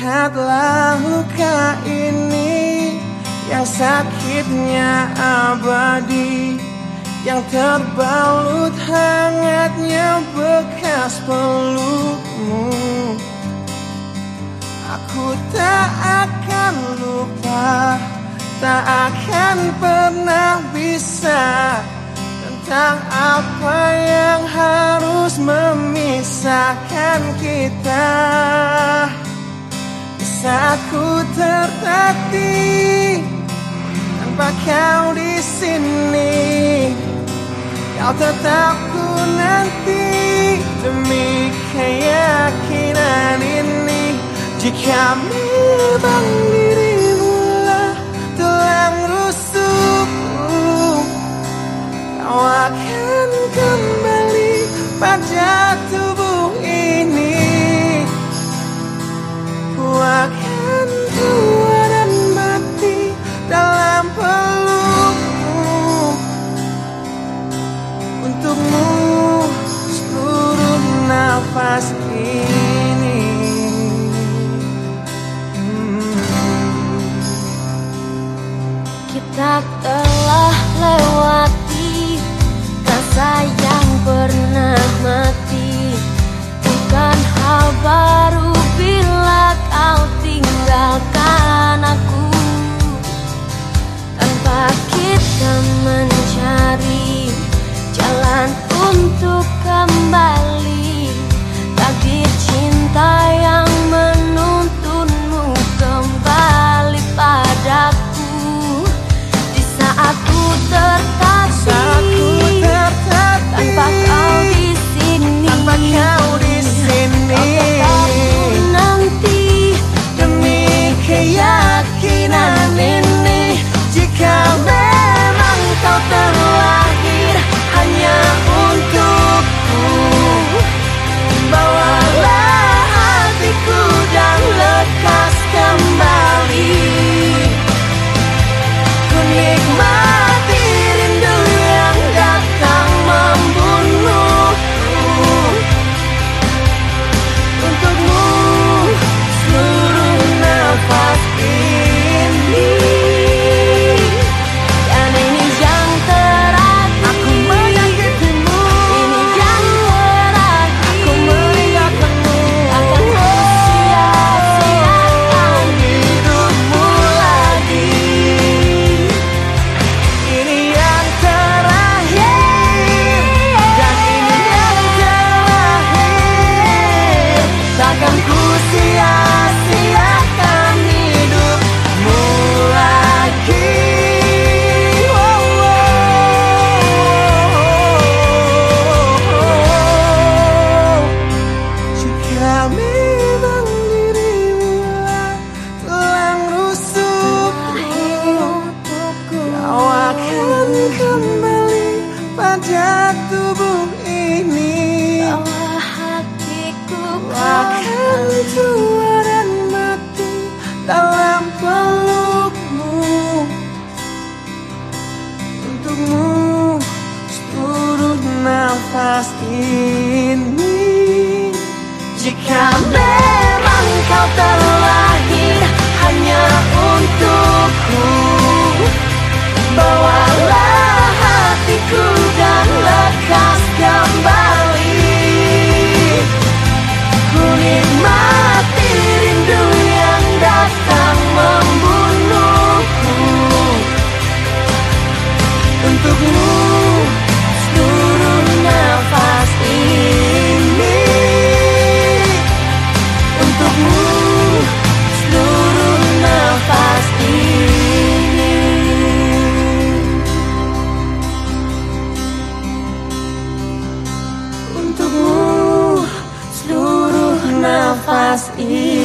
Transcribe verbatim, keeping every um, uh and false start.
Lihatlah luka ini yang sakitnya abadi, yang terbalut hangatnya bekas pelukmu. Aku tak akan lupa, tak akan pernah bisa, tentang apa yang harus memisahkan kita. Di saat ku tertatih tanpa kau di sini, kau tetap ku nanti demi keyakinan ini. Jika memang dirimu lah tulang rusukku, kau akan kembali pada tubuh ini. Ku akan tua dan mati dalam pelukmu. Untukmu seluruh nafas ini. hmm. Kita telah lewati rasa yang pernah mati. Bukan hal baru bila kau tinggalkan aku, tanpa kita mencari jalan untuk kembali. Takdir cinta yang menuntunmu kembali padaku. Di saat ku tertatih tanpa kau di sini, tanpa kau di sini, kau tetap ku nanti demi keyakinan ini. Jika memang kau terlahir hanya untukku, bawalah hatiku dan lekas kembali. Ku nikmati rindu yang datang membunuhku. Untukmu seluruh nafas ini. dan ini yang terakhir. Aku menyakitimu, Ini yang terakhir. aku meninggalkanmu. Akan ku sia-siakan hidupmu lagi. Ini yang terakhir, dan ini yang terakhir. Takkan ku sia-siakan hidupmu lagi. Oh, oh, oh, oh. Jika memang dirimu lah tulang rusukku, kau akan kembali pada tubuh ini. Bawa hatiku Kau akan tua dan mati dalam pelukmu. Untukmu seluruh nafas ini. Jika memang kau terlahir hanya untukku, bawalah hatiku dan lekas kembali. Ku nikmati rindu yang datang membunuhku. Untukmu seluruh nafas ini. Untukmu seluruh nafas ini. Untukmu seluruh nafas ini.